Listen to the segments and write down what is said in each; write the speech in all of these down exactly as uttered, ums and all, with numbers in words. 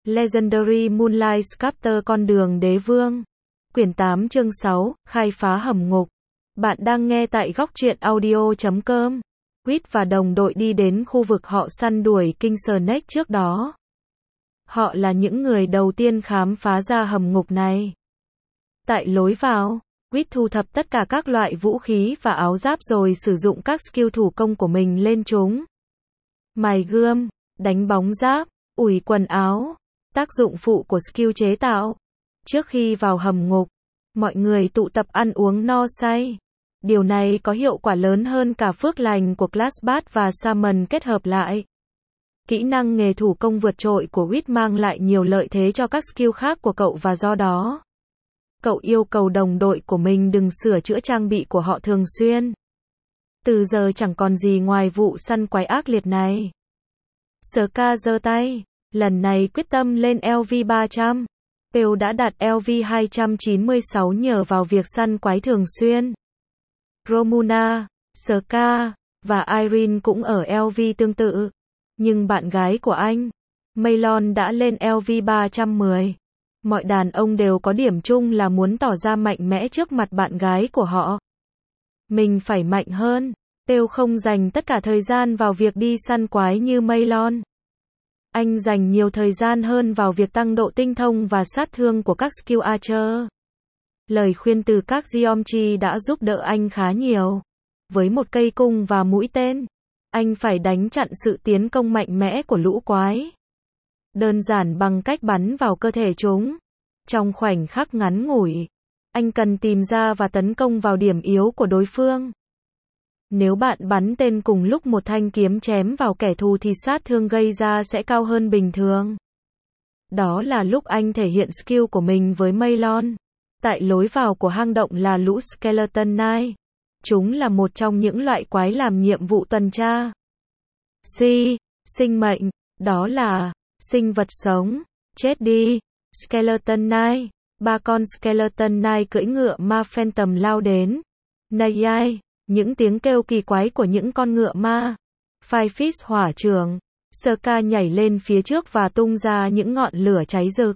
Legendary Moonlight Sculptor Con đường đế vương. Quyển tám chương sáu, khai phá hầm ngục. Bạn đang nghe tại góc truyện audio chấm com. Quýt và đồng đội đi đến khu vực họ săn đuổi King Snake trước đó. Họ là những người đầu tiên khám phá ra hầm ngục này. Tại lối vào, Quýt thu thập tất cả các loại vũ khí và áo giáp rồi sử dụng các skill thủ công của mình lên chúng. Mài gươm, đánh bóng giáp, ủi quần áo. Tác dụng phụ của skill chế tạo. Trước khi vào hầm ngục, mọi người tụ tập ăn uống no say. Điều này có hiệu quả lớn hơn cả phước lành của Classbat và Summon kết hợp lại. Kỹ năng nghề thủ công vượt trội của Quýt mang lại nhiều lợi thế cho các skill khác của cậu và do đó, cậu yêu cầu đồng đội của mình đừng sửa chữa trang bị của họ thường xuyên. Từ giờ chẳng còn gì ngoài vụ săn quái ác liệt này. Ska giơ tay. Lần này quyết tâm lên L V ba trăm. Pew đã đạt L V hai trăm chín mươi sáu nhờ vào việc săn quái thường xuyên. Romuna, Ska và Irene cũng ở L V tương tự. Nhưng bạn gái của anh, Maylon đã lên L V ba trăm mười. Mọi đàn ông đều có điểm chung là muốn tỏ ra mạnh mẽ trước mặt bạn gái của họ. Mình phải mạnh hơn. Pew không dành tất cả thời gian vào việc đi săn quái như Maylon. Anh dành nhiều thời gian hơn vào việc tăng độ tinh thông và sát thương của các skill Archer. Lời khuyên từ các Geometry đã giúp đỡ anh khá nhiều. Với một cây cung và mũi tên, anh phải đánh chặn sự tiến công mạnh mẽ của lũ quái. Đơn giản bằng cách bắn vào cơ thể chúng. Trong khoảnh khắc ngắn ngủi, anh cần tìm ra và tấn công vào điểm yếu của đối phương. Nếu bạn bắn tên cùng lúc một thanh kiếm chém vào kẻ thù thì sát thương gây ra sẽ cao hơn bình thường. Đó là lúc anh thể hiện skill của mình với Maylon. Tại lối vào của hang động là lũ Skeleton Knight. Chúng là một trong những loại quái làm nhiệm vụ tuần tra. Si, sinh mệnh, đó là sinh vật sống, chết đi. Skeleton Knight, ba con Skeleton Knight cưỡi ngựa ma Phantom lao đến. Này ai? Những tiếng kêu kỳ quái của những con ngựa ma. Firefish hỏa trường. Ska nhảy lên phía trước và tung ra những ngọn lửa cháy rực.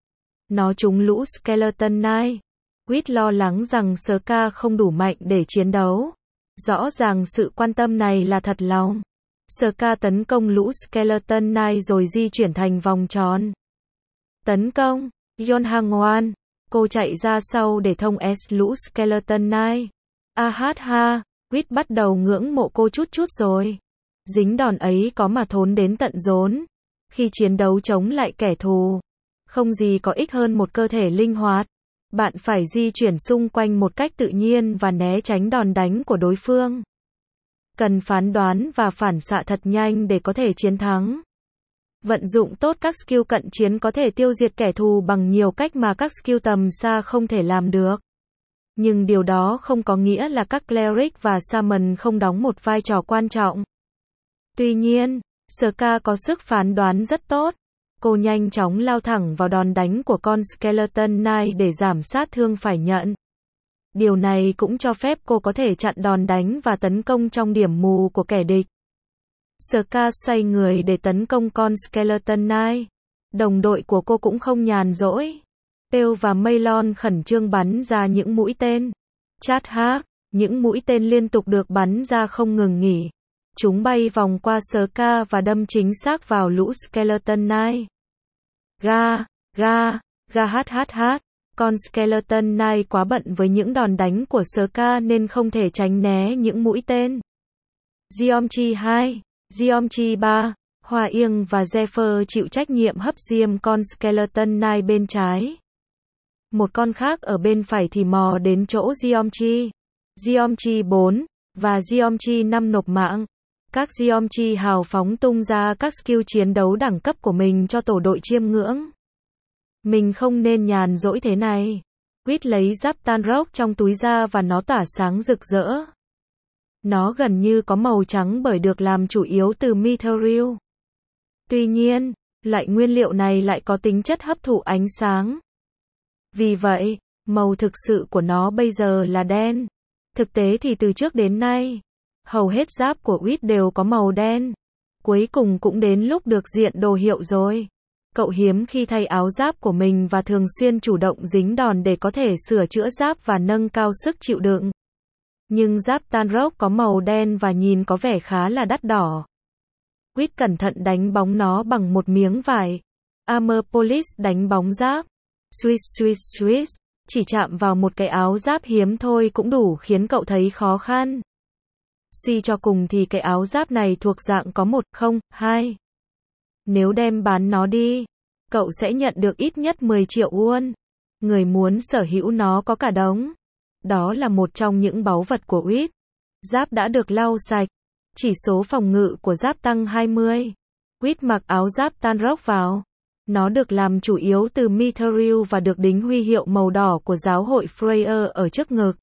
Nó trúng lũ Skeleton Knight. Quýt lo lắng rằng Ska không đủ mạnh để chiến đấu. Rõ ràng sự quan tâm này là thật lòng. Ska tấn công lũ Skeleton Knight rồi di chuyển thành vòng tròn. Tấn công. Yon Hangwan. Cô chạy ra sau để thông S lũ Skeleton Knight. A hát ha, Quýt bắt đầu ngưỡng mộ cô chút chút rồi. Dính đòn ấy có mà thốn đến tận rốn. Khi chiến đấu chống lại kẻ thù, không gì có ích hơn một cơ thể linh hoạt. Bạn phải di chuyển xung quanh một cách tự nhiên và né tránh đòn đánh của đối phương. Cần phán đoán và phản xạ thật nhanh để có thể chiến thắng. Vận dụng tốt các skill cận chiến có thể tiêu diệt kẻ thù bằng nhiều cách mà các skill tầm xa không thể làm được. Nhưng điều đó không có nghĩa là các Cleric và Summon không đóng một vai trò quan trọng. Tuy nhiên, Ska có sức phán đoán rất tốt. Cô nhanh chóng lao thẳng vào đòn đánh của con Skeleton Knight để giảm sát thương phải nhận. Điều này cũng cho phép cô có thể chặn đòn đánh và tấn công trong điểm mù của kẻ địch. Ska xoay người để tấn công con Skeleton Knight. Đồng đội của cô cũng không nhàn rỗi. Pew và Maylon khẩn trương bắn ra những mũi tên. Chát hát, những mũi tên liên tục được bắn ra không ngừng nghỉ. Chúng bay vòng qua Ska và đâm chính xác vào lũ Skeleton Knight. Ga, ga, ga hát hát hát. Con Skeleton Knight quá bận với những đòn đánh của Ska nên không thể tránh né những mũi tên. Geometry hai, Geometry ba, Hoa Yên và Zephyr chịu trách nhiệm hấp diêm con Skeleton Knight bên trái. Một con khác ở bên phải thì mò đến chỗ Geometry. Geometry bốn và Geometry năm nộp mạng. Các Geometry hào phóng tung ra các skill chiến đấu đẳng cấp của mình cho tổ đội chiêm ngưỡng. Mình không nên nhàn rỗi thế này. Quýt lấy giáp tan rock trong túi ra và nó tỏa sáng rực rỡ. Nó gần như có màu trắng bởi được làm chủ yếu từ Mithril. Tuy nhiên, loại nguyên liệu này lại có tính chất hấp thụ ánh sáng. Vì vậy, màu thực sự của nó bây giờ là đen. Thực tế thì từ trước đến nay, hầu hết giáp của Quýt đều có màu đen. Cuối cùng cũng đến lúc được diện đồ hiệu rồi. Cậu hiếm khi thay áo giáp của mình và thường xuyên chủ động dính đòn để có thể sửa chữa giáp và nâng cao sức chịu đựng. Nhưng giáp Tanrock có màu đen và nhìn có vẻ khá là đắt đỏ. Quýt cẩn thận đánh bóng nó bằng một miếng vải. Armor Polish đánh bóng giáp. Swish swish swish. Chỉ chạm vào một cái áo giáp hiếm thôi cũng đủ khiến cậu thấy khó khăn. Suy cho cùng thì cái áo giáp này thuộc dạng có một, không, hai. Nếu đem bán nó đi, cậu sẽ nhận được ít nhất mười triệu won. Người muốn sở hữu nó có cả đống. Đó là một trong những báu vật của Quýt. Giáp đã được lau sạch. Chỉ số phòng ngự của giáp tăng hai mươi. Quýt mặc áo giáp Tanrock vào. Nó được làm chủ yếu từ Mithril và được đính huy hiệu màu đỏ của giáo hội Freyr ở trước ngực.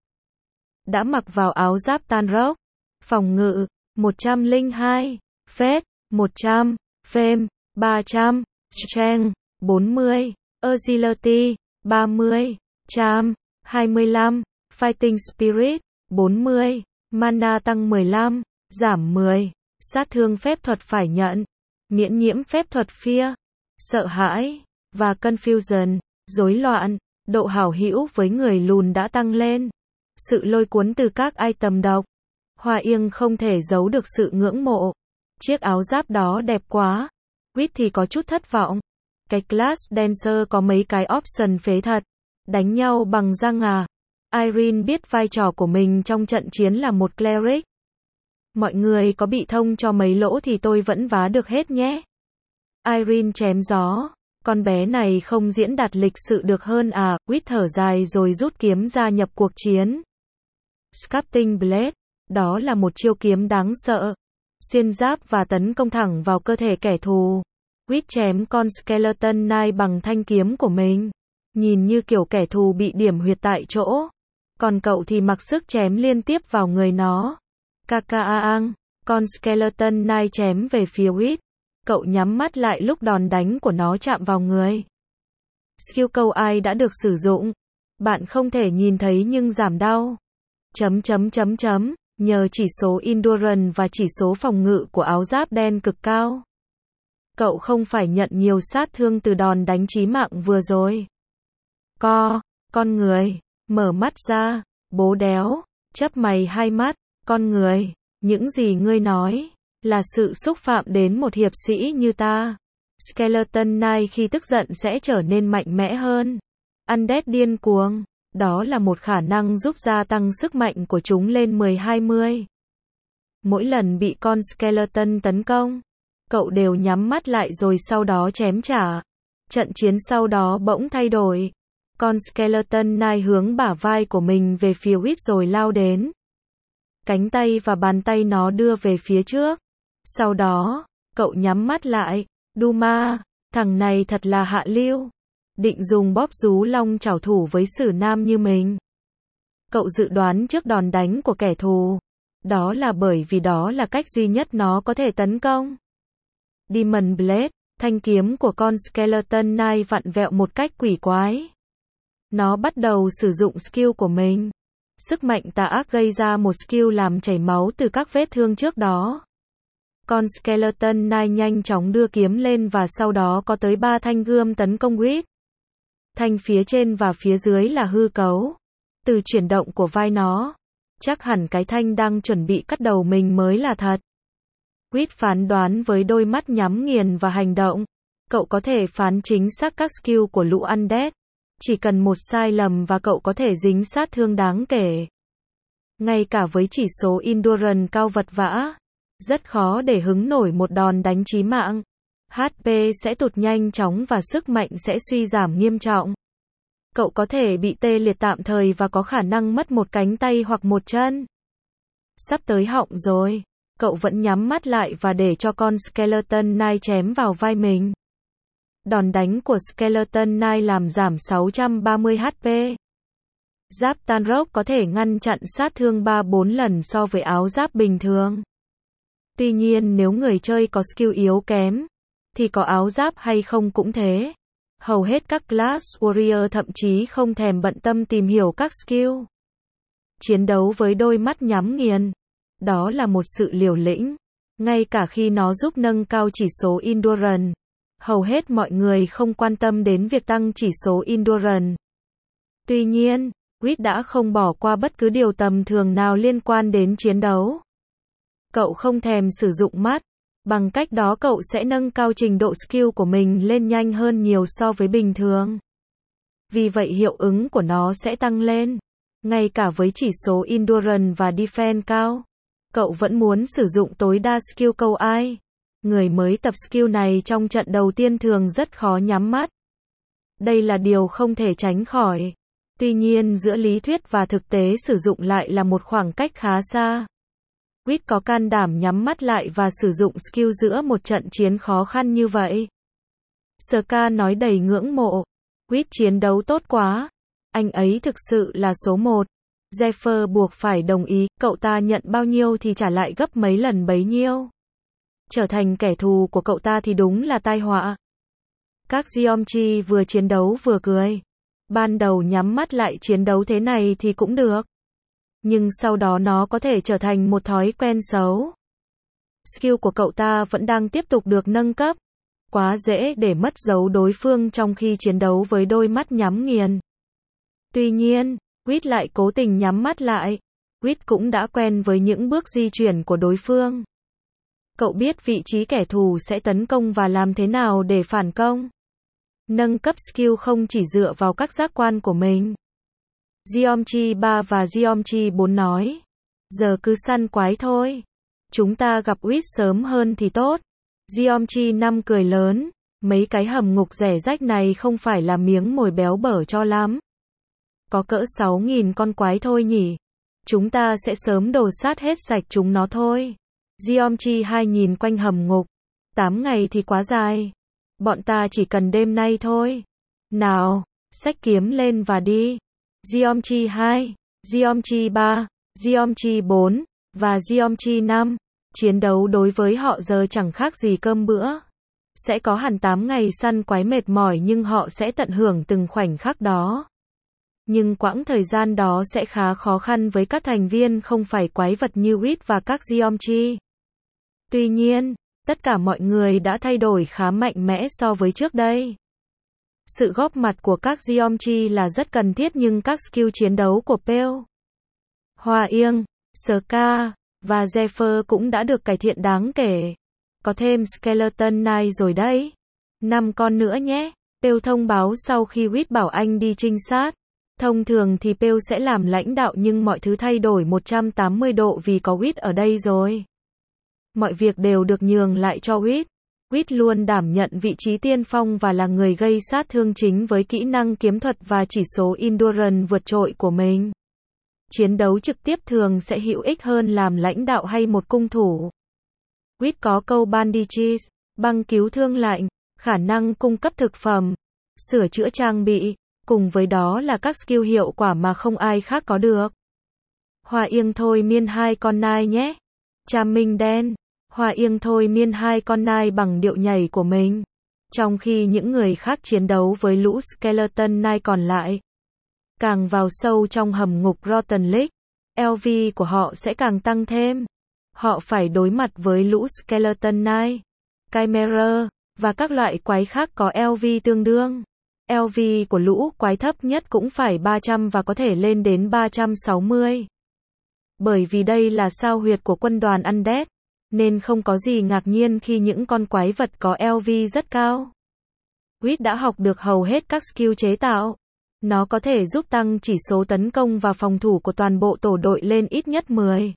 Đã mặc vào áo giáp Tanrock. Phòng ngự, một trăm lẻ hai. Phép, một trăm. Fame, ba trăm. Strength, bốn mươi. Agility, ba mươi. Charm, hai mươi lăm. Fighting Spirit, bốn mươi. Mana tăng mười lăm. Giảm mười. Sát thương phép thuật phải nhận. Miễn nhiễm phép thuật Fear. Sợ hãi. Và Confusion. Rối loạn. Độ hảo hữu với người lùn đã tăng lên. Sự lôi cuốn từ các item độc. Hoa Yên không thể giấu được sự ngưỡng mộ. Chiếc áo giáp đó đẹp quá. Quýt thì có chút thất vọng. Cái Class Dancer có mấy cái option phế thật. Đánh nhau bằng răng à. Irene biết vai trò của mình trong trận chiến là một cleric. Mọi người có bị thông cho mấy lỗ thì tôi vẫn vá được hết nhé. Irene chém gió. Con bé này không diễn đạt lịch sự được hơn à. Quýt thở dài rồi rút kiếm ra nhập cuộc chiến. Sculpting Blade. Đó là một chiêu kiếm đáng sợ. Xuyên giáp và tấn công thẳng vào cơ thể kẻ thù. Quýt chém con Skeleton Knight bằng thanh kiếm của mình. Nhìn như kiểu kẻ thù bị điểm huyệt tại chỗ. Còn cậu thì mặc sức chém liên tiếp vào người nó. Kakaang, con Skeleton Knight chém về phía Quýt. Cậu nhắm mắt lại lúc đòn đánh của nó chạm vào người. Skill câu ai đã được sử dụng. Bạn không thể nhìn thấy nhưng giảm đau. Chấm chấm chấm chấm. Nhờ chỉ số Endurance và chỉ số phòng ngự của áo giáp đen cực cao. Cậu không phải nhận nhiều sát thương từ đòn đánh chí mạng vừa rồi. Co, con người, mở mắt ra, bố đéo, chớp mày hai mắt, con người, những gì ngươi nói, là sự xúc phạm đến một hiệp sĩ như ta. Skeleton Knight khi tức giận sẽ trở nên mạnh mẽ hơn. Undead điên cuồng. Đó là một khả năng giúp gia tăng sức mạnh của chúng lên mười hai mươi. Mỗi lần bị con Skeleton tấn công, cậu đều nhắm mắt lại rồi sau đó chém trả. Trận chiến sau đó bỗng thay đổi. Con Skeleton Knight hướng bả vai của mình về phía Quýt rồi lao đến. Cánh tay và bàn tay nó đưa về phía trước. Sau đó, cậu nhắm mắt lại. Duma, thằng này thật là hạ lưu. Định dùng bóp rú long trảo thủ với sử nam như mình. Cậu dự đoán trước đòn đánh của kẻ thù. Đó là bởi vì đó là cách duy nhất nó có thể tấn công. Demon Blade, thanh kiếm của con Skeleton Knight vặn vẹo một cách quỷ quái. Nó bắt đầu sử dụng skill của mình. Sức mạnh tà ác gây ra một skill làm chảy máu từ các vết thương trước đó. Con Skeleton Knight nhanh chóng đưa kiếm lên và sau đó có tới ba thanh gươm tấn công Quýt. Thanh phía trên và phía dưới là hư cấu. Từ chuyển động của vai nó, chắc hẳn cái thanh đang chuẩn bị cắt đầu mình mới là thật. Quýt phán đoán với đôi mắt nhắm nghiền và hành động. Cậu có thể phán chính xác các skill của lũ Undead. Chỉ cần một sai lầm và cậu có thể dính sát thương đáng kể. Ngay cả với chỉ số Endurance cao vật vã, rất khó để hứng nổi một đòn đánh chí mạng. hát pê sẽ tụt nhanh chóng và sức mạnh sẽ suy giảm nghiêm trọng. Cậu có thể bị tê liệt tạm thời và có khả năng mất một cánh tay hoặc một chân. Sắp tới họng rồi. Cậu vẫn nhắm mắt lại và để cho con Skeleton Knight chém vào vai mình. Đòn đánh của Skeleton Knight làm giảm sáu trăm ba mươi hát pê. Giáp Tanrock có thể ngăn chặn sát thương ba bốn lần so với áo giáp bình thường. Tuy nhiên nếu người chơi có skill yếu kém, thì có áo giáp hay không cũng thế. Hầu hết các Class Warrior thậm chí không thèm bận tâm tìm hiểu các skill. Chiến đấu với đôi mắt nhắm nghiền. Đó là một sự liều lĩnh. Ngay cả khi nó giúp nâng cao chỉ số Endurance. Hầu hết mọi người không quan tâm đến việc tăng chỉ số endurance. Tuy nhiên, Reed đã không bỏ qua bất cứ điều tầm thường nào liên quan đến chiến đấu. Cậu không thèm sử dụng mắt. Bằng cách đó cậu sẽ nâng cao trình độ skill của mình lên nhanh hơn nhiều so với bình thường. Vì vậy hiệu ứng của nó sẽ tăng lên. Ngay cả với chỉ số endurance và defense cao, cậu vẫn muốn sử dụng tối đa skill câu ai. Người mới tập skill này trong trận đầu tiên thường rất khó nhắm mắt. Đây là điều không thể tránh khỏi. Tuy nhiên giữa lý thuyết và thực tế sử dụng lại là một khoảng cách khá xa. Reed có can đảm nhắm mắt lại và sử dụng skill giữa một trận chiến khó khăn như vậy. Ska nói đầy ngưỡng mộ. Reed chiến đấu tốt quá. Anh ấy thực sự là số một. Zephyr buộc phải đồng ý, cậu ta nhận bao nhiêu thì trả lại gấp mấy lần bấy nhiêu. Trở thành kẻ thù của cậu ta thì đúng là tai họa. Các Geomchi vừa chiến đấu vừa cười. Ban đầu nhắm mắt lại chiến đấu thế này thì cũng được. Nhưng sau đó nó có thể trở thành một thói quen xấu. Skill của cậu ta vẫn đang tiếp tục được nâng cấp. Quá dễ để mất dấu đối phương trong khi chiến đấu với đôi mắt nhắm nghiền. Tuy nhiên, Reed lại cố tình nhắm mắt lại. Reed cũng đã quen với những bước di chuyển của đối phương. Cậu biết vị trí kẻ thù sẽ tấn công và làm thế nào để phản công. Nâng cấp skill không chỉ dựa vào các giác quan của mình. Geomchi ba và Geomchi bốn nói. Giờ cứ săn quái thôi. Chúng ta gặp Reed sớm hơn thì tốt. Geomchi năm cười lớn. Mấy cái hầm ngục rẻ rách này không phải là miếng mồi béo bở cho lắm. Có cỡ sáu nghìn con quái thôi nhỉ. Chúng ta sẽ sớm đồ sát hết sạch chúng nó thôi. Geomchi hai nhìn quanh hầm ngục. tám ngày thì quá dài. Bọn ta chỉ cần đêm nay thôi. Nào, xách kiếm lên và đi. Geomchi hai, Geomchi ba, Geomchi bốn, và Geomchi năm. Chiến đấu đối với họ giờ chẳng khác gì cơm bữa. Sẽ có hẳn tám ngày săn quái mệt mỏi nhưng họ sẽ tận hưởng từng khoảnh khắc đó. Nhưng quãng thời gian đó sẽ khá khó khăn với các thành viên không phải quái vật như Reed và các Geomchi. Tuy nhiên, tất cả mọi người đã thay đổi khá mạnh mẽ so với trước đây. Sự góp mặt của các Geomchi là rất cần thiết nhưng các skill chiến đấu của Pale, Hoa Yên, Ska và Zephyr cũng đã được cải thiện đáng kể. Có thêm Skeleton Knight rồi đấy. năm con nữa nhé. Pale thông báo sau khi Reed bảo anh đi trinh sát. Thông thường thì Pale sẽ làm lãnh đạo nhưng mọi thứ thay đổi một trăm tám mươi độ vì có Reed ở đây rồi. Mọi việc đều được nhường lại cho Reed. Reed luôn đảm nhận vị trí tiên phong và là người gây sát thương chính với kỹ năng kiếm thuật và chỉ số endurance vượt trội của mình. Chiến đấu trực tiếp thường sẽ hữu ích hơn làm lãnh đạo hay một cung thủ. Reed có câu bandages, băng cứu thương lạnh, khả năng cung cấp thực phẩm, sửa chữa trang bị, cùng với đó là các skill hiệu quả mà không ai khác có được. Hoa Yên thôi miên hai con nai nhé. Tràm Minh đen. Hoa Yên thôi miên hai con nai bằng điệu nhảy của mình. Trong khi những người khác chiến đấu với lũ Skeleton Knight còn lại. Càng vào sâu trong hầm ngục Rotten Lake, L V của họ sẽ càng tăng thêm. Họ phải đối mặt với lũ Skeleton Knight, Chimera, và các loại quái khác có L V tương đương. L V của lũ quái thấp nhất cũng phải ba trăm và có thể lên đến ba trăm sáu mươi. Bởi vì đây là sao huyệt của quân đoàn Undead, nên không có gì ngạc nhiên khi những con quái vật có L V rất cao. Reed đã học được hầu hết các skill chế tạo. Nó có thể giúp tăng chỉ số tấn công và phòng thủ của toàn bộ tổ đội lên ít nhất mười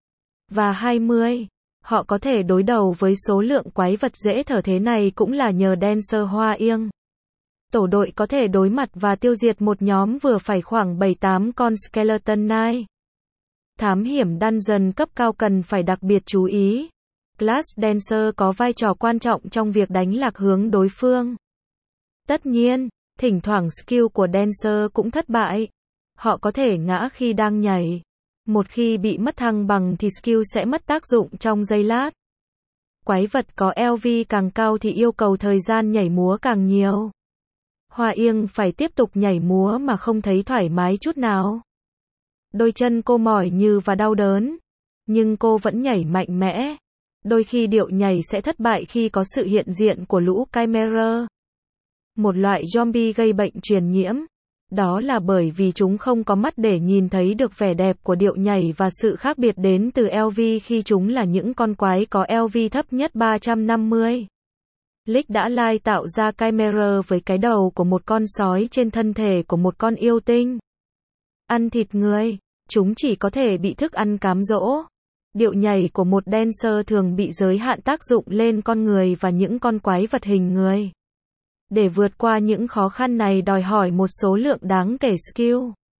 và hai mươi. Họ có thể đối đầu với số lượng quái vật dễ thở thế này cũng là nhờ Dancer Hoa Yên. Tổ đội có thể đối mặt và tiêu diệt một nhóm vừa phải khoảng bảy tám con Skeleton Knight. Thám hiểm dungeon cấp cao cần phải đặc biệt chú ý. Class Dancer có vai trò quan trọng trong việc đánh lạc hướng đối phương. Tất nhiên, thỉnh thoảng skill của Dancer cũng thất bại. Họ có thể ngã khi đang nhảy. Một khi bị mất thăng bằng thì skill sẽ mất tác dụng trong giây lát. Quái vật có L V càng cao thì yêu cầu thời gian nhảy múa càng nhiều. Hoa Yên phải tiếp tục nhảy múa mà không thấy thoải mái chút nào. Đôi chân cô mỏi như và đau đớn. Nhưng cô vẫn nhảy mạnh mẽ. Đôi khi điệu nhảy sẽ thất bại khi có sự hiện diện của lũ Chimera, một loại zombie gây bệnh truyền nhiễm. Đó là bởi vì chúng không có mắt để nhìn thấy được vẻ đẹp của điệu nhảy và sự khác biệt đến từ lờ vê khi chúng là những con quái có lờ vê thấp nhất ba trăm năm mươi. Lick đã lai tạo ra Chimera với cái đầu của một con sói trên thân thể của một con yêu tinh. Ăn thịt người, chúng chỉ có thể bị thức ăn cám dỗ. Điệu nhảy của một dancer thường bị giới hạn tác dụng lên con người và những con quái vật hình người. Để vượt qua những khó khăn này đòi hỏi một số lượng đáng kể skill.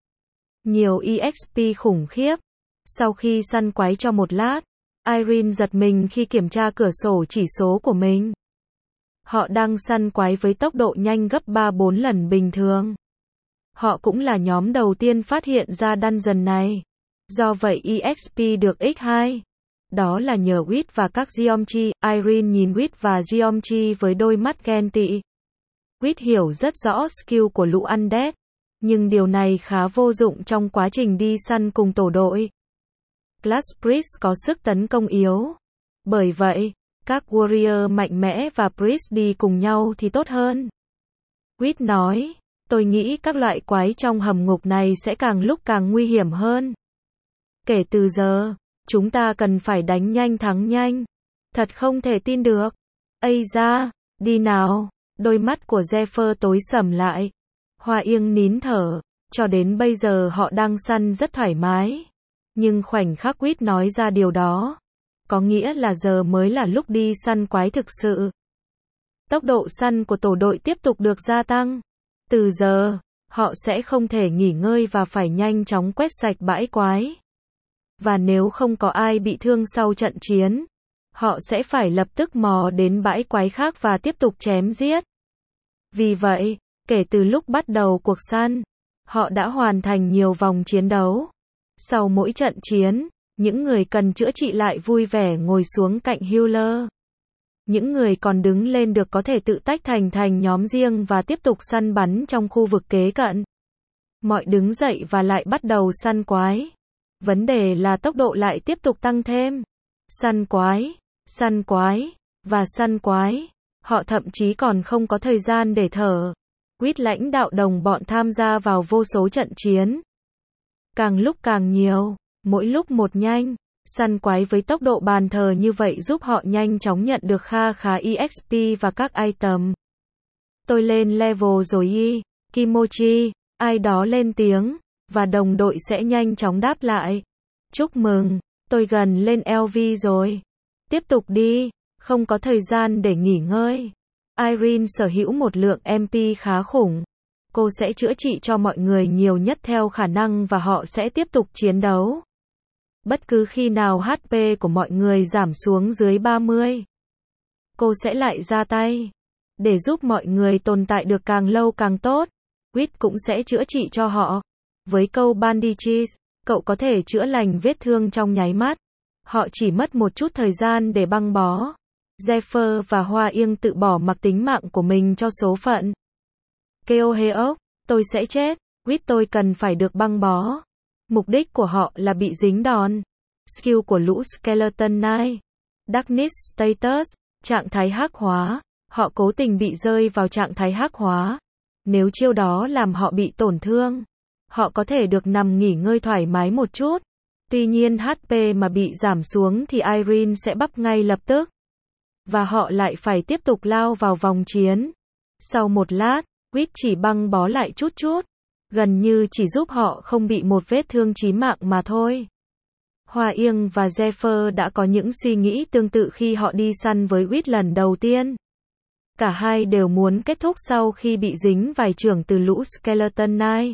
Nhiều e ích pê khủng khiếp. Sau khi săn quái cho một lát, Irene giật mình khi kiểm tra cửa sổ chỉ số của mình. Họ đang săn quái với tốc độ nhanh gấp ba bốn lần bình thường. Họ cũng là nhóm đầu tiên phát hiện ra dungeon này. Do vậy e ích pê được nhân hai. Đó là nhờ Wit và các Geomchi. Irene nhìn Wit và Geomchi với đôi mắt ghen tị. Wit hiểu rất rõ skill của lũ undead, nhưng điều này khá vô dụng trong quá trình đi săn cùng tổ đội. Class Priest có sức tấn công yếu. Bởi vậy, các warrior mạnh mẽ và priest đi cùng nhau thì tốt hơn. Wit nói, tôi nghĩ các loại quái trong hầm ngục này sẽ càng lúc càng nguy hiểm hơn. Kể từ giờ, chúng ta cần phải đánh nhanh thắng nhanh. Thật không thể tin được. Ây da, đi nào. Đôi mắt của Zephyr tối sầm lại. Hoa Yên nín thở. Cho đến bây giờ họ đang săn rất thoải mái. Nhưng khoảnh khắc Wit nói ra điều đó, có nghĩa là giờ mới là lúc đi săn quái thực sự. Tốc độ săn của tổ đội tiếp tục được gia tăng. Từ giờ, họ sẽ không thể nghỉ ngơi và phải nhanh chóng quét sạch bãi quái. Và nếu không có ai bị thương sau trận chiến, họ sẽ phải lập tức mò đến bãi quái khác và tiếp tục chém giết. Vì vậy, kể từ lúc bắt đầu cuộc săn, họ đã hoàn thành nhiều vòng chiến đấu. Sau mỗi trận chiến, những người cần chữa trị lại vui vẻ ngồi xuống cạnh healer. Những người còn đứng lên được có thể tự tách thành thành nhóm riêng và tiếp tục săn bắn trong khu vực kế cận. Mọi đứng dậy và lại bắt đầu săn quái. Vấn đề là tốc độ lại tiếp tục tăng thêm. Săn quái, săn quái, và săn quái. Họ thậm chí còn không có thời gian để thở. Wit lãnh đạo đồng bọn tham gia vào vô số trận chiến. Càng lúc càng nhiều, mỗi lúc một nhanh. Săn quái với tốc độ bàn thờ như vậy giúp họ nhanh chóng nhận được kha khá e ích pê và các item. Tôi lên level rồi y, Kimochi, ai đó lên tiếng, và đồng đội sẽ nhanh chóng đáp lại. Chúc mừng, tôi gần lên lờ vê rồi. Tiếp tục đi, không có thời gian để nghỉ ngơi. Irene sở hữu một lượng em pê khá khủng. Cô sẽ chữa trị cho mọi người nhiều nhất theo khả năng và họ sẽ tiếp tục chiến đấu. Bất cứ khi nào hát pê của mọi người giảm xuống dưới ba mươi, cô sẽ lại ra tay. Để giúp mọi người tồn tại được càng lâu càng tốt, Wit cũng sẽ chữa trị cho họ. Với câu bandages, cậu có thể chữa lành vết thương trong nháy mắt. Họ chỉ mất một chút thời gian để băng bó. Zephyr và Hoa Yên tự bỏ mặc tính mạng của mình cho số phận. Keoheok, tôi sẽ chết. Wit tôi cần phải được băng bó. Mục đích của họ là bị dính đòn. Skill của lũ Skeleton Knight. Darkness Status, trạng thái hắc hóa. Họ cố tình bị rơi vào trạng thái hắc hóa. Nếu chiêu đó làm họ bị tổn thương, họ có thể được nằm nghỉ ngơi thoải mái một chút. Tuy nhiên hát pê mà bị giảm xuống thì Irene sẽ bắp ngay lập tức. Và họ lại phải tiếp tục lao vào vòng chiến. Sau một lát, Wit chỉ băng bó lại chút chút. Gần như chỉ giúp họ không bị một vết thương chí mạng mà thôi. Hoa Yên và Zephyr đã có những suy nghĩ tương tự khi họ đi săn với Wit lần đầu tiên. Cả hai đều muốn kết thúc sau khi bị dính vài chưởng từ lũ Skeleton Knight.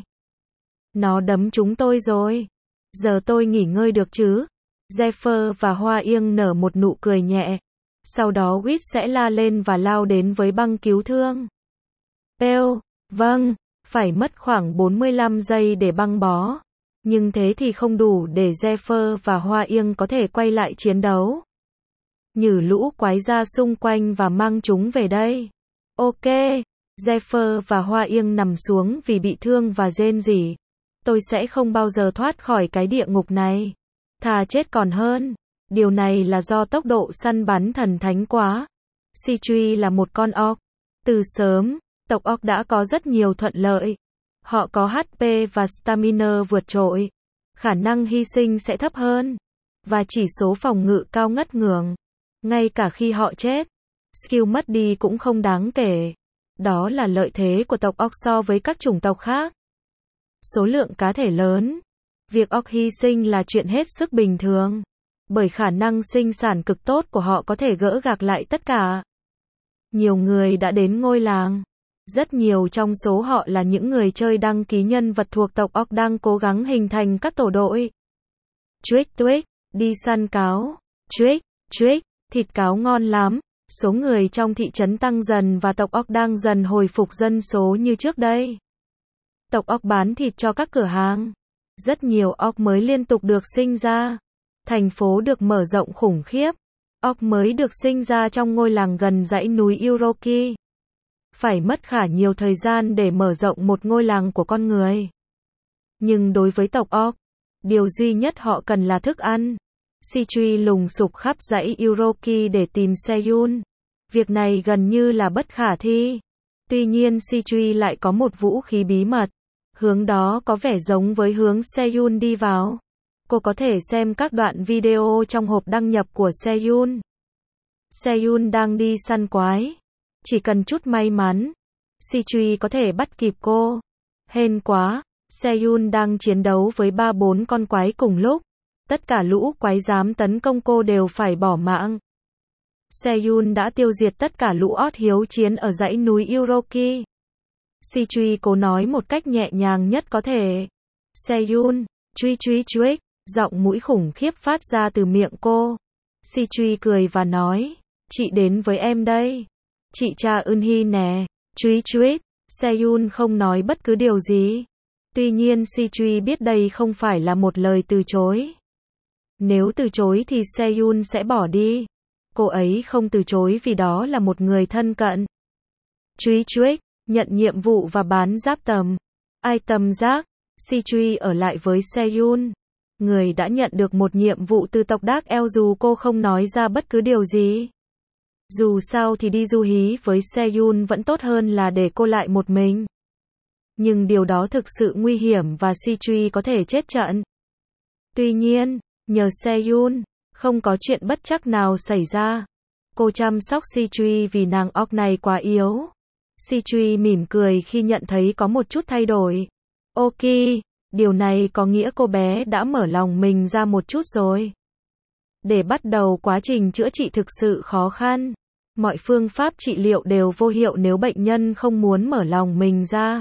Nó đấm chúng tôi rồi. Giờ tôi nghỉ ngơi được chứ? Zephyr và Hoa Yên nở một nụ cười nhẹ. Sau đó Wit sẽ la lên và lao đến với băng cứu thương. Pêu, vâng, phải mất khoảng bốn mươi lăm giây để băng bó. Nhưng thế thì không đủ để Zephyr và Hoa Yên có thể quay lại chiến đấu. Nhử lũ quái ra xung quanh và mang chúng về đây. Ok, Zephyr và Hoa Yên nằm xuống vì bị thương và rên rỉ. Tôi sẽ không bao giờ thoát khỏi cái địa ngục này. Thà chết còn hơn. Điều này là do tốc độ săn bắn thần thánh quá. Sijui là một con orc. Từ sớm, tộc orc đã có rất nhiều thuận lợi. Họ có hát pê và stamina vượt trội. Khả năng hy sinh sẽ thấp hơn. Và chỉ số phòng ngự cao ngất ngưỡng. Ngay cả khi họ chết, skill mất đi cũng không đáng kể. Đó là lợi thế của tộc orc so với các chủng tộc khác. Số lượng cá thể lớn. Việc orc hy sinh là chuyện hết sức bình thường. Bởi khả năng sinh sản cực tốt của họ có thể gỡ gạc lại tất cả. Nhiều người đã đến ngôi làng. Rất nhiều trong số họ là những người chơi đăng ký nhân vật thuộc tộc orc đang cố gắng hình thành các tổ đội. Trick Trick, đi săn cáo. Trick Trick, thịt cáo ngon lắm. Số người trong thị trấn tăng dần và tộc orc đang dần hồi phục dân số như trước đây. Tộc orc bán thịt cho các cửa hàng. Rất nhiều orc mới liên tục được sinh ra. Thành phố được mở rộng khủng khiếp. Orc mới được sinh ra trong ngôi làng gần dãy núi Uroki. Phải mất khá nhiều thời gian để mở rộng một ngôi làng của con người. Nhưng đối với tộc orc, điều duy nhất họ cần là thức ăn. Sijui lùng sục khắp dãy Uroki để tìm Seyun. Việc này gần như là bất khả thi. Tuy nhiên Sijui lại có một vũ khí bí mật. Hướng đó có vẻ giống với hướng Seyun đi vào. Cô có thể xem các đoạn video trong hộp đăng nhập của Seyun. Seyun đang đi săn quái. Chỉ cần chút may mắn, Sijui có thể bắt kịp cô. Hên quá, Seyun đang chiến đấu với ba bốn con quái cùng lúc. Tất cả lũ quái dám tấn công cô đều phải bỏ mạng. Seyun đã tiêu diệt tất cả lũ ót hiếu chiến ở dãy núi Uroki. Sijui cố nói một cách nhẹ nhàng nhất có thể. Seyun, truy truy truy, giọng mũi khủng khiếp phát ra từ miệng cô. Sijui cười và nói, chị đến với em đây. Chị Cha Eunhee nè, truy truy. Seyun không nói bất cứ điều gì. Tuy nhiên Sijui biết đây không phải là một lời từ chối. Nếu từ chối thì Seyun sẽ bỏ đi. Cô ấy không từ chối vì đó là một người thân cận. Truy truy, nhận nhiệm vụ và bán giáp tầm. Item rác, Sijui ở lại với Seyun. Người đã nhận được một nhiệm vụ từ tộc Dark Elf dù cô không nói ra bất cứ điều gì. Dù sao thì đi du hí với Seyun vẫn tốt hơn là để cô lại một mình. Nhưng điều đó thực sự nguy hiểm và Sijui có thể chết trận. Tuy nhiên, nhờ Seyun, không có chuyện bất trắc nào xảy ra. Cô chăm sóc Sijui vì nàng orc này quá yếu. Sijui mỉm cười khi nhận thấy có một chút thay đổi. Ok, điều này có nghĩa cô bé đã mở lòng mình ra một chút rồi. Để bắt đầu quá trình chữa trị thực sự khó khăn. Mọi phương pháp trị liệu đều vô hiệu nếu bệnh nhân không muốn mở lòng mình ra.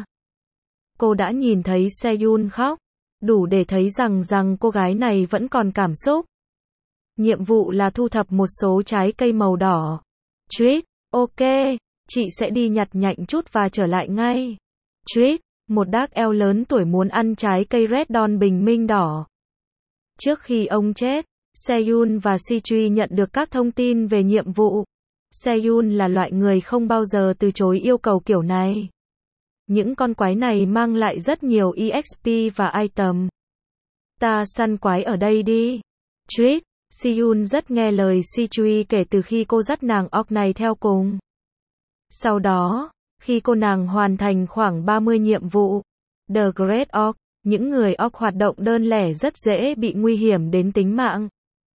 Cô đã nhìn thấy Seyun khóc. Đủ để thấy rằng rằng cô gái này vẫn còn cảm xúc. Nhiệm vụ là thu thập một số trái cây màu đỏ. Trick, ok, chị sẽ đi nhặt nhạnh chút và trở lại ngay. Trick, một Dark Elf lớn tuổi muốn ăn trái cây Red Dawn bình minh đỏ. Trước khi ông chết, Seyun và Sijui nhận được các thông tin về nhiệm vụ. Seyun là loại người không bao giờ từ chối yêu cầu kiểu này. Những con quái này mang lại rất nhiều e ích pê và item. Ta săn quái ở đây đi. Trick, Seyun rất nghe lời Sijui kể từ khi cô dắt nàng orc này theo cùng. Sau đó, khi cô nàng hoàn thành khoảng ba mươi nhiệm vụ, The Great Orc, những người orc hoạt động đơn lẻ rất dễ bị nguy hiểm đến tính mạng.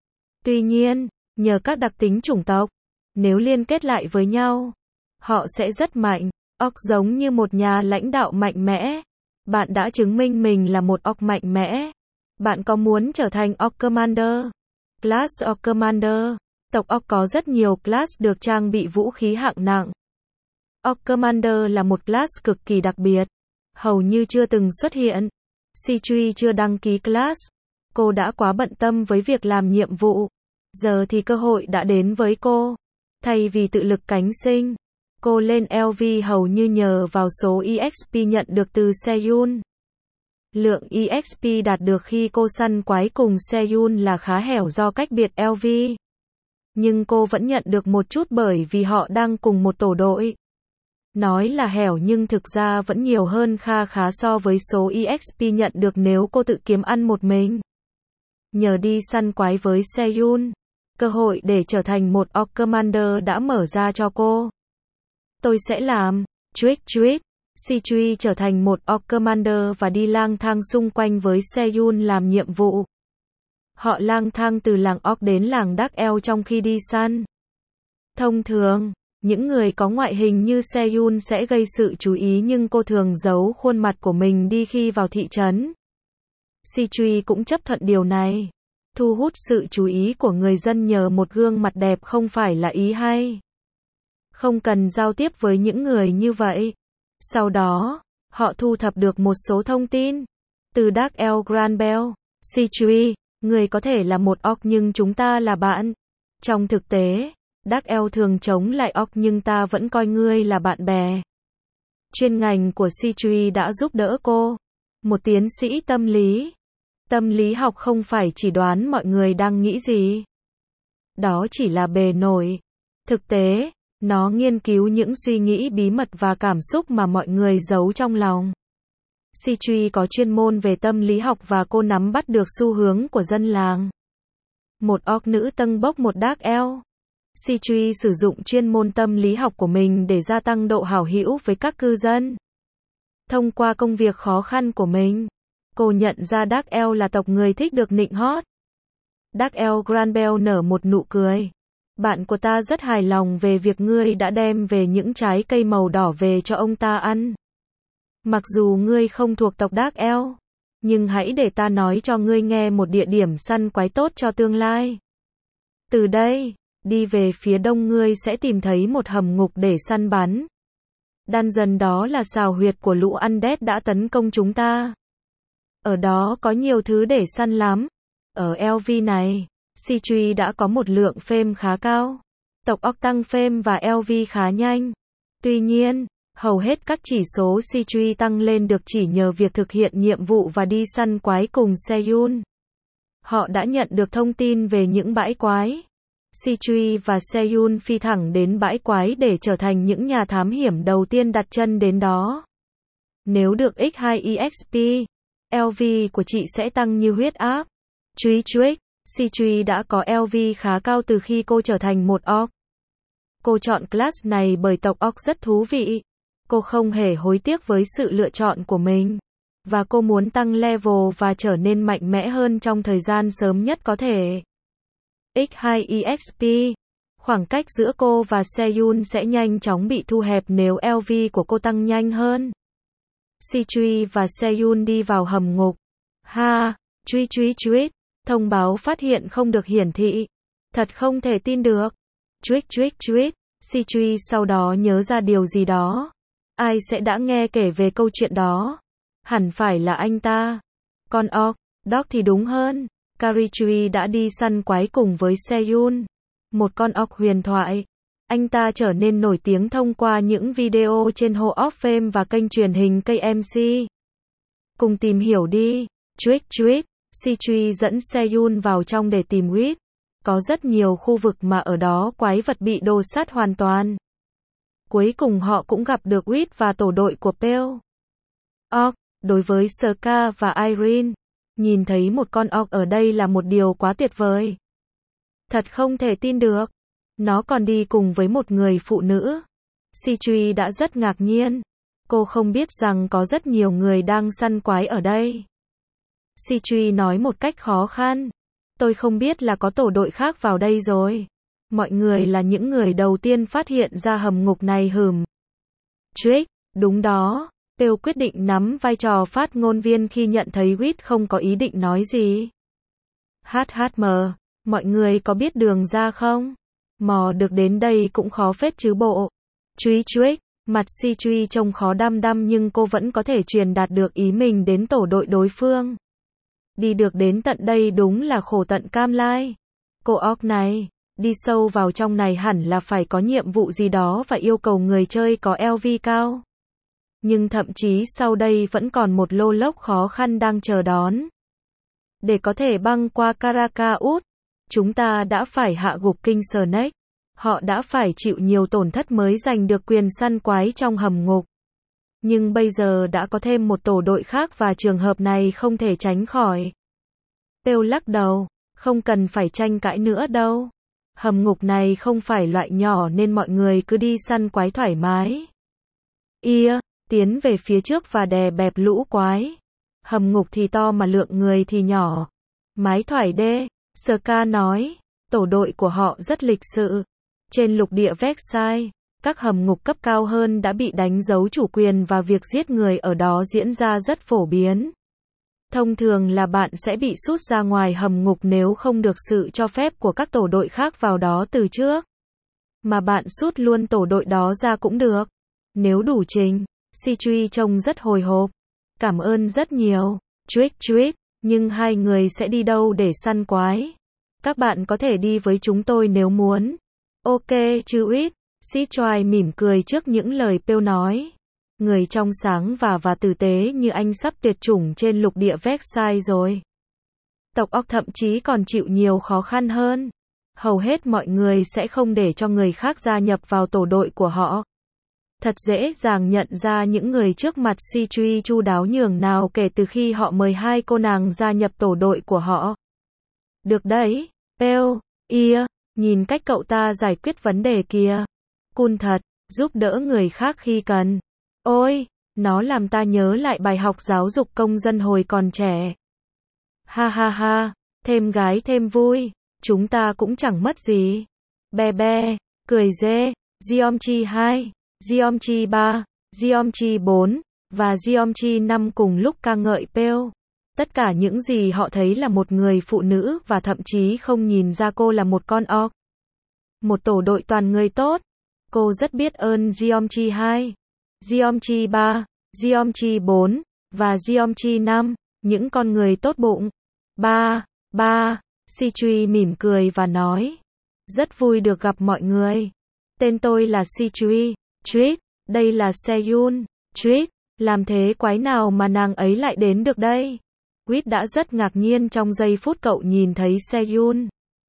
Tuy nhiên, nhờ các đặc tính chủng tộc, nếu liên kết lại với nhau, họ sẽ rất mạnh. Orc giống như một nhà lãnh đạo mạnh mẽ. Bạn đã chứng minh mình là một orc mạnh mẽ. Bạn có muốn trở thành Orc Commander? Class Orc Commander. Tộc orc có rất nhiều class được trang bị vũ khí hạng nặng. Orc Commander là một class cực kỳ đặc biệt. Hầu như chưa từng xuất hiện. Sijui chưa đăng ký class. Cô đã quá bận tâm với việc làm nhiệm vụ. Giờ thì cơ hội đã đến với cô. Thay vì tự lực cánh sinh, cô lên lờ vê hầu như nhờ vào số e ích pê nhận được từ Seyun. Lượng e ích pê đạt được khi cô săn quái cùng Seyun là khá hẻo do cách biệt lờ vê. Nhưng cô vẫn nhận được một chút bởi vì họ đang cùng một tổ đội. Nói là hẻo nhưng thực ra vẫn nhiều hơn kha khá so với số e ích pê nhận được nếu cô tự kiếm ăn một mình. Nhờ đi săn quái với Seyun, Cơ hội để trở thành một orc commander đã mở ra cho cô. Tôi sẽ làm. Tweet tweet. Sichui trở thành một orc commander và đi lang thang xung quanh với Seyun làm nhiệm vụ. Họ lang thang từ làng orc đến làng Dark Elf trong khi đi săn. Thông thường, những người có ngoại hình như Seyun sẽ gây sự chú ý nhưng cô thường giấu khuôn mặt của mình đi khi vào thị trấn. Sichui cũng chấp thuận điều này. Thu hút sự chú ý của người dân nhờ một gương mặt đẹp không phải là ý hay. Không cần giao tiếp với những người như vậy. Sau đó, họ thu thập được một số thông tin. Từ Dark Elf Granbell, Sichui, người có thể là một orc nhưng chúng ta là bạn. Trong thực tế, Dark Elf thường chống lại orc nhưng ta vẫn coi ngươi là bạn bè. Chuyên ngành của Sichui đã giúp đỡ cô. Một tiến sĩ tâm lý. Tâm lý học không phải chỉ đoán mọi người đang nghĩ gì. Đó chỉ là bề nổi. Thực tế, nó nghiên cứu những suy nghĩ bí mật và cảm xúc mà mọi người giấu trong lòng. Sichui có chuyên môn về tâm lý học và cô nắm bắt được xu hướng của dân làng. Một orc nữ tâng bốc một Dark Elf. Sichui sử dụng chuyên môn tâm lý học của mình để gia tăng độ hảo hữu với các cư dân. Thông qua công việc khó khăn của mình, cô nhận ra Dark Elf là tộc người thích được nịnh hót. Dark Elf Granbell nở một nụ cười. Bạn của ta rất hài lòng về việc ngươi đã đem về những trái cây màu đỏ về cho ông ta ăn. Mặc dù ngươi không thuộc tộc Dark Elf, nhưng hãy để ta nói cho ngươi nghe một địa điểm săn quái tốt cho tương lai. Từ đây, đi về phía đông ngươi sẽ tìm thấy một hầm ngục để săn bắn. Dungeon đó là xào huyệt của lũ undead đã tấn công chúng ta. Ở đó có nhiều thứ để săn lắm. Ở lờ vê này, Sichui đã có một lượng fame khá cao. Tộc orc tăng fame và lờ vê khá nhanh. Tuy nhiên, hầu hết các chỉ số Sichui tăng lên được chỉ nhờ việc thực hiện nhiệm vụ và đi săn quái cùng Seyun. Họ đã nhận được thông tin về những bãi quái. Sichui và Seyun phi thẳng đến bãi quái để trở thành những nhà thám hiểm đầu tiên đặt chân đến đó. Nếu được nhân hai e ích pê, lờ vê của chị sẽ tăng như huyết áp. Truy truy, Sichui đã có lờ vê khá cao từ khi cô trở thành một orc. Cô chọn class này bởi tộc orc rất thú vị. Cô không hề hối tiếc với sự lựa chọn của mình. Và cô muốn tăng level và trở nên mạnh mẽ hơn trong thời gian sớm nhất có thể. nhân hai e ích pê. Khoảng cách giữa cô và Seyun sẽ nhanh chóng bị thu hẹp nếu lờ vê của cô tăng nhanh hơn. Sichui và Seyun đi vào hầm ngục. Ha, truy truy truy. Thông báo phát hiện không được hiển thị. Thật không thể tin được. Truy truy truy. Sichui sau đó nhớ ra điều gì đó. Ai sẽ đã nghe kể về câu chuyện đó? Hẳn phải là anh ta. Con orc, dog thì đúng hơn. Karichui đã đi săn quái cùng với Seyun. Một con orc huyền thoại. Anh ta trở nên nổi tiếng thông qua những video trên Hall of Fame và kênh truyền hình ca em xê. Cùng tìm hiểu đi. Tweet tweet. Sichui dẫn Seyun vào trong để tìm huyết. Có rất nhiều khu vực mà ở đó quái vật bị đồ sát hoàn toàn. Cuối cùng họ cũng gặp được huyết và tổ đội của Pale Orc. Đối với Ska và Irene, nhìn thấy một con orc ở đây là một điều quá tuyệt vời. Thật không thể tin được. Nó còn đi cùng với một người phụ nữ. Sichui đã rất ngạc nhiên. Cô không biết rằng có rất nhiều người đang săn quái ở đây. Sichui nói một cách khó khăn. Tôi không biết là có tổ đội khác vào đây rồi. Mọi người là những người đầu tiên phát hiện ra hầm ngục này hừm. Trick, đúng đó. Pale quyết định nắm vai trò phát ngôn viên khi nhận thấy Wit không có ý định nói gì. hát hát em, mọi người có biết đường ra không? Mò được đến đây cũng khó phết chứ bộ. Truy truy, mặt Sichui trông khó đăm đăm nhưng cô vẫn có thể truyền đạt được ý mình đến tổ đội đối phương. Đi được đến tận đây đúng là khổ tận cam lai. Cô orc này, đi sâu vào trong này hẳn là phải có nhiệm vụ gì đó và yêu cầu người chơi có lờ vê cao. Nhưng thậm chí sau đây vẫn còn một lô lốc khó khăn đang chờ đón. Để có thể băng qua Karakaut, chúng ta đã phải hạ gục King Snake. Họ đã phải chịu nhiều tổn thất mới giành được quyền săn quái trong hầm ngục. Nhưng bây giờ đã có thêm một tổ đội khác và trường hợp này không thể tránh khỏi. Pale lắc đầu, không cần phải tranh cãi nữa đâu. Hầm ngục này không phải loại nhỏ nên mọi người cứ đi săn quái thoải mái. Ia, tiến về phía trước và đè bẹp lũ quái. Hầm ngục thì to mà lượng người thì nhỏ. Mái thoải đê, Ska nói, tổ đội của họ rất lịch sự. Trên lục địa Versailles, các hầm ngục cấp cao hơn đã bị đánh dấu chủ quyền và việc giết người ở đó diễn ra rất phổ biến. Thông thường là bạn sẽ bị sút ra ngoài hầm ngục nếu không được sự cho phép của các tổ đội khác vào đó từ trước. Mà bạn sút luôn tổ đội đó ra cũng được. Nếu đủ trình, Sichui trông rất hồi hộp. Cảm ơn rất nhiều. Trick trick, nhưng hai người sẽ đi đâu để săn quái? Các bạn có thể đi với chúng tôi nếu muốn. Ok chứ ít. Sichui mỉm cười trước những lời Pêu nói. Người trong sáng và và tử tế như anh sắp tuyệt chủng trên lục địa Versailles rồi. Tộc óc thậm chí còn chịu nhiều khó khăn hơn. Hầu hết mọi người sẽ không để cho người khác gia nhập vào tổ đội của họ. Thật dễ dàng nhận ra những người trước mặt Sichui chu đáo nhường nào kể từ khi họ mời hai cô nàng gia nhập tổ đội của họ. Được đấy, Pêu, Ia, nhìn cách cậu ta giải quyết vấn đề kìa. Cool thật, giúp đỡ người khác khi cần. Ôi, nó làm ta nhớ lại bài học giáo dục công dân hồi còn trẻ. Ha ha ha, thêm gái thêm vui, chúng ta cũng chẳng mất gì. Be be, cười dê, Geometry hai, Geometry ba, Geometry bốn, và Geometry năm cùng lúc ca ngợi Pêu. Tất cả những gì họ thấy là một người phụ nữ và thậm chí không nhìn ra cô là một con orc. Một tổ đội toàn người tốt. Cô rất biết ơn Geometry hai, Geometry ba, Geometry bốn, và Geometry năm, những con người tốt bụng. Ba, ba, Sichui mỉm cười và nói. Rất vui được gặp mọi người. Tên tôi là Sichui, Trick, đây là Seyun, Trick, làm thế quái nào mà nàng ấy lại đến được đây? Quýt đã rất ngạc nhiên trong giây phút cậu nhìn thấy Seyun.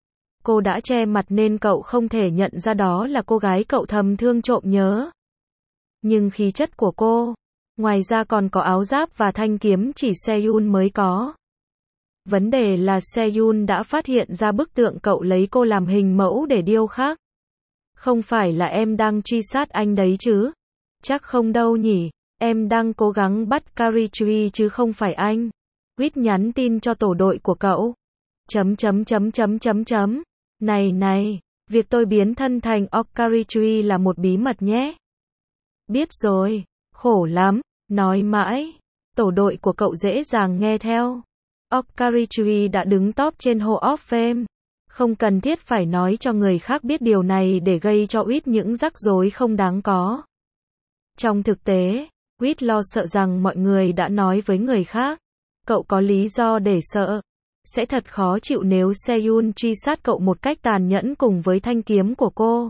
Cô đã che mặt nên cậu không thể nhận ra đó là cô gái cậu thầm thương trộm nhớ. Nhưng khí chất của cô, ngoài ra còn có áo giáp và thanh kiếm chỉ Seyun mới có. Vấn đề là Seyun đã phát hiện ra bức tượng cậu lấy cô làm hình mẫu để điêu khắc. Không phải là em đang truy sát anh đấy chứ? Chắc không đâu nhỉ, em đang cố gắng bắt Karichui chứ không phải anh. Quýt nhắn tin cho tổ đội của cậu. Chấm chấm chấm chấm chấm chấm. Này này, việc tôi biến thân thành Karichui là một bí mật nhé. Biết rồi, khổ lắm, nói mãi. Tổ đội của cậu dễ dàng nghe theo. Karichui đã đứng top trên Hall of Fame. Không cần thiết phải nói cho người khác biết điều này để gây cho Quýt những rắc rối không đáng có. Trong thực tế, Quýt lo sợ rằng mọi người đã nói với người khác. Cậu có lý do để sợ. Sẽ thật khó chịu nếu Seyun truy sát cậu một cách tàn nhẫn cùng với thanh kiếm của cô.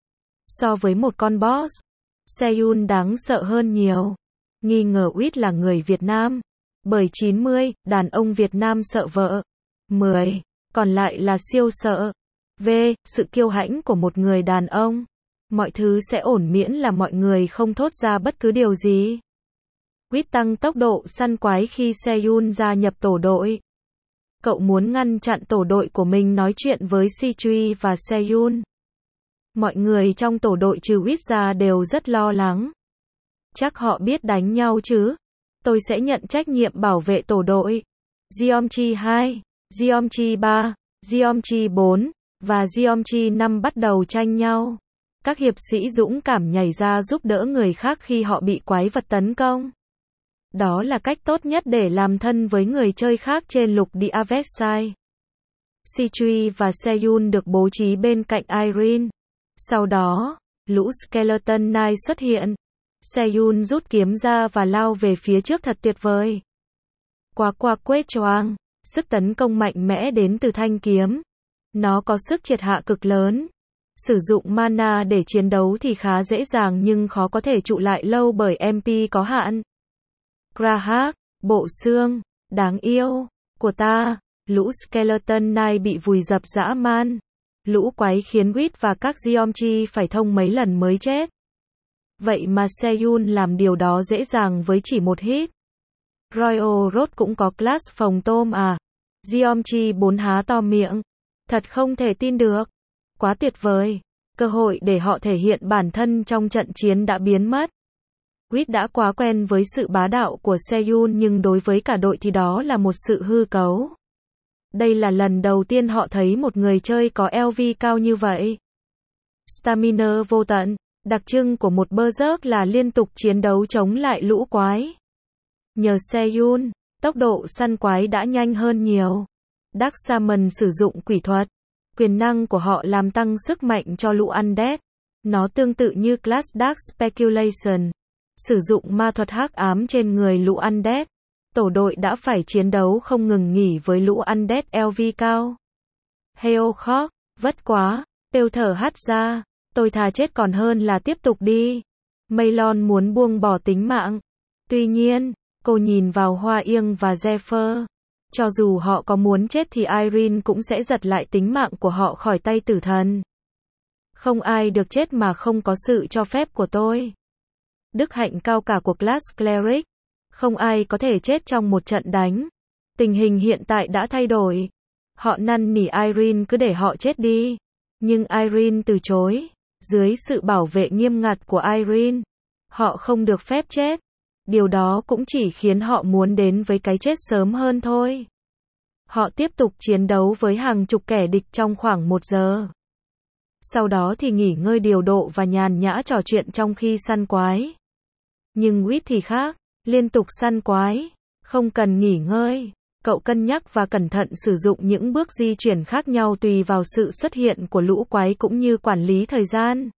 So với một con boss, Seyun đáng sợ hơn nhiều. Nghi ngờ Quýt là người Việt Nam. Bởi chín mươi, đàn ông Việt Nam sợ vợ. mười, còn lại là siêu sợ. V, sự kiêu hãnh của một người đàn ông. Mọi thứ sẽ ổn miễn là mọi người không thốt ra bất cứ điều gì. Quýt tăng tốc độ săn quái khi Seyun gia nhập tổ đội. Cậu muốn ngăn chặn tổ đội của mình nói chuyện với Sichui và Seyun. Mọi người trong tổ đội trừ Quýt ra đều rất lo lắng. Chắc họ biết đánh nhau chứ. Tôi sẽ nhận trách nhiệm bảo vệ tổ đội. Geometry hai, Geometry ba, Geometry bốn, và Geometry năm bắt đầu tranh nhau. Các hiệp sĩ dũng cảm nhảy ra giúp đỡ người khác khi họ bị quái vật tấn công. Đó là cách tốt nhất để làm thân với người chơi khác trên lục địa Versailles. Sichui và Seyun được bố trí bên cạnh Irene. Sau đó, lũ Skeleton Knight xuất hiện. Seyun rút kiếm ra và lao về phía trước thật tuyệt vời. Quá qua quét choang, sức tấn công mạnh mẽ đến từ thanh kiếm. Nó có sức triệt hạ cực lớn. Sử dụng mana để chiến đấu thì khá dễ dàng nhưng khó có thể trụ lại lâu bởi em pê có hạn. Grahak, bộ xương, đáng yêu, của ta, lũ Skeleton Knight bị vùi dập dã man. Lũ quái khiến Quýt và các Geometry phải thông mấy lần mới chết. Vậy mà Seyun làm điều đó dễ dàng với chỉ một hit. Royal Road cũng có class phòng tôm à? Geometry bốn há to miệng. Thật không thể tin được. Quá tuyệt vời. Cơ hội để họ thể hiện bản thân trong trận chiến đã biến mất. Quýt đã quá quen với sự bá đạo của Seyun nhưng đối với cả đội thì đó là một sự hư cấu. Đây là lần đầu tiên họ thấy một người chơi có lờ vê cao như vậy. Stamina vô tận, đặc trưng của một berserk là liên tục chiến đấu chống lại lũ quái. Nhờ Seyun, tốc độ săn quái đã nhanh hơn nhiều. Dark Shaman sử dụng quỷ thuật. Quyền năng của họ làm tăng sức mạnh cho lũ undead. Nó tương tự như class Dark Speculation. Sử dụng ma thuật hắc ám trên người lũ undead. Tổ đội đã phải chiến đấu không ngừng nghỉ với lũ undead lờ vê cao. Heo khóc, vất quá, Pêu thở hắt ra. Tôi thà chết còn hơn là tiếp tục đi. Maylon muốn buông bỏ tính mạng. Tuy nhiên, cô nhìn vào Hoa Yên và Zephyr. Cho dù họ có muốn chết thì Irene cũng sẽ giật lại tính mạng của họ khỏi tay tử thần. Không ai được chết mà không có sự cho phép của tôi. Đức hạnh cao cả của class Cleric. Không ai có thể chết trong một trận đánh. Tình hình hiện tại đã thay đổi. Họ năn nỉ Irene cứ để họ chết đi. Nhưng Irene từ chối. Dưới sự bảo vệ nghiêm ngặt của Irene, họ không được phép chết. Điều đó cũng chỉ khiến họ muốn đến với cái chết sớm hơn thôi. Họ tiếp tục chiến đấu với hàng chục kẻ địch trong khoảng một giờ. Sau đó thì nghỉ ngơi điều độ và nhàn nhã trò chuyện trong khi săn quái. Nhưng Quýt thì khác, liên tục săn quái, không cần nghỉ ngơi. Cậu cân nhắc và cẩn thận sử dụng những bước di chuyển khác nhau tùy vào sự xuất hiện của lũ quái cũng như quản lý thời gian.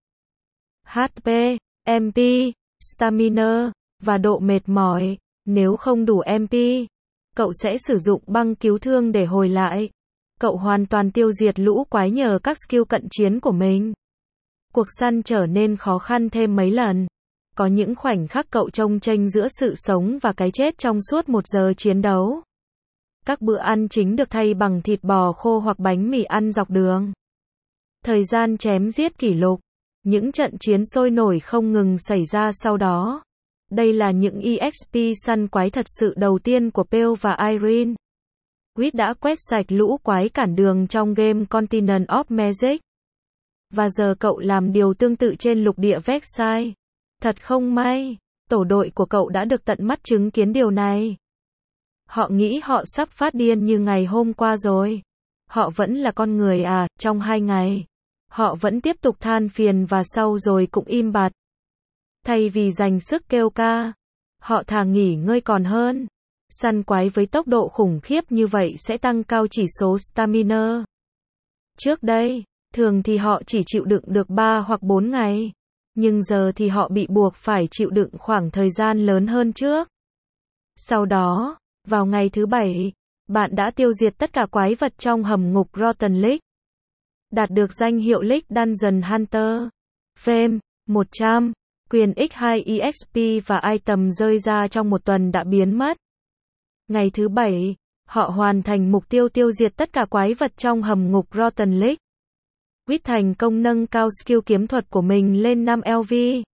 hát pê, em pê, stamina, và độ mệt mỏi. Nếu không đủ em pê, cậu sẽ sử dụng băng cứu thương để hồi lại. Cậu hoàn toàn tiêu diệt lũ quái nhờ các skill cận chiến của mình. Cuộc săn trở nên khó khăn thêm mấy lần. Có những khoảnh khắc cậu trông chênh giữa sự sống và cái chết trong suốt một giờ chiến đấu. Các bữa ăn chính được thay bằng thịt bò khô hoặc bánh mì ăn dọc đường. Thời gian chém giết kỷ lục. Những trận chiến sôi nổi không ngừng xảy ra sau đó. Đây là những e ích pê săn quái thật sự đầu tiên của Pale và Irene. Quýt đã quét sạch lũ quái cản đường trong game Continent of Magic. Và giờ cậu làm điều tương tự trên lục địa Vexai. Thật không may, tổ đội của cậu đã được tận mắt chứng kiến điều này. Họ nghĩ họ sắp phát điên như ngày hôm qua rồi. Họ vẫn là con người à, trong hai ngày. Họ vẫn tiếp tục than phiền và sau rồi cũng im bặt. Thay vì dành sức kêu ca, họ thà nghỉ ngơi còn hơn. Săn quái với tốc độ khủng khiếp như vậy sẽ tăng cao chỉ số stamina. Trước đây, thường thì họ chỉ chịu đựng được ba hoặc bốn ngày. Nhưng giờ thì họ bị buộc phải chịu đựng khoảng thời gian lớn hơn trước. Sau đó, vào ngày thứ bảy, bạn đã tiêu diệt tất cả quái vật trong hầm ngục Rotten Lake. Đạt được danh hiệu Lake Dungeon Hunter. Fame, một trăm. Quyền nhân hai e ích pê và item rơi ra trong một tuần đã biến mất. Ngày thứ bảy, họ hoàn thành mục tiêu tiêu diệt tất cả quái vật trong hầm ngục Rotten Lake. Quýt thành công nâng cao skill kiếm thuật của mình lên năm lv.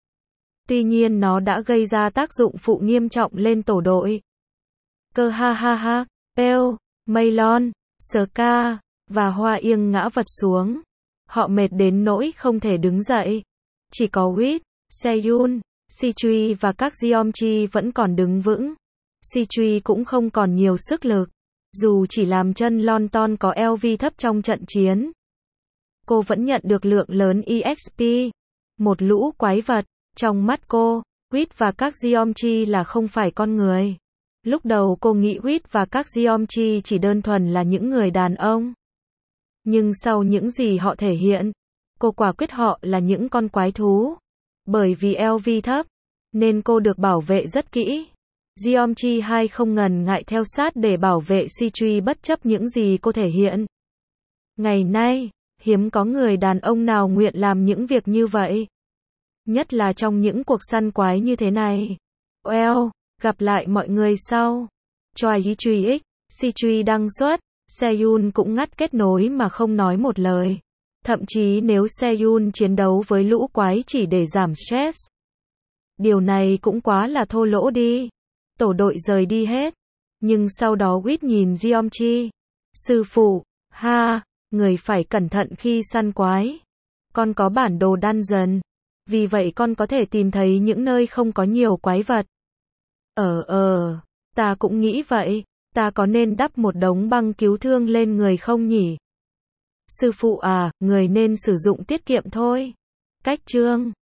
Tuy nhiên nó đã gây ra tác dụng phụ nghiêm trọng lên tổ đội. Cơ ha ha ha, Pale, Maylon, Ska, và Hoa Yên ngã vật xuống. Họ mệt đến nỗi không thể đứng dậy. Chỉ có Quýt, Seyun, Sichui và các Geomchi vẫn còn đứng vững. Sichui cũng không còn nhiều sức lực. Dù chỉ làm chân lon ton có lv thấp trong trận chiến, cô vẫn nhận được lượng lớn e ích pê. Một lũ quái vật. Trong mắt cô, Quýt và các Geomchi là không phải con người. Lúc đầu cô nghĩ Quýt và các Geomchi chỉ đơn thuần là những người đàn ông. Nhưng sau những gì họ thể hiện, cô quả quyết họ là những con quái thú. Bởi vì lv thấp, nên cô được bảo vệ rất kỹ. Geomchi hai không ngần ngại theo sát để bảo vệ Sichui bất chấp những gì cô thể hiện. Ngày nay, hiếm có người đàn ông nào nguyện làm những việc như vậy. Nhất là trong những cuộc săn quái như thế này. Well, gặp lại mọi người sau. Choi Yi Chui X, Sichui đăng xuất, Seyun cũng ngắt kết nối mà không nói một lời. Thậm chí nếu Seyun chiến đấu với lũ quái chỉ để giảm stress. Điều này cũng quá là thô lỗ đi. Tổ đội rời đi hết. Nhưng sau đó Quýt nhìn Geomchi. Sư phụ, ha, Người phải cẩn thận khi săn quái. Con có bản đồ dungeon. Vì vậy con có thể tìm thấy những nơi không có nhiều quái vật. Ờ ờ, ta cũng nghĩ vậy. Ta có nên đắp một đống băng cứu thương lên người không nhỉ? Sư phụ à, người nên sử dụng tiết kiệm thôi. Cách chương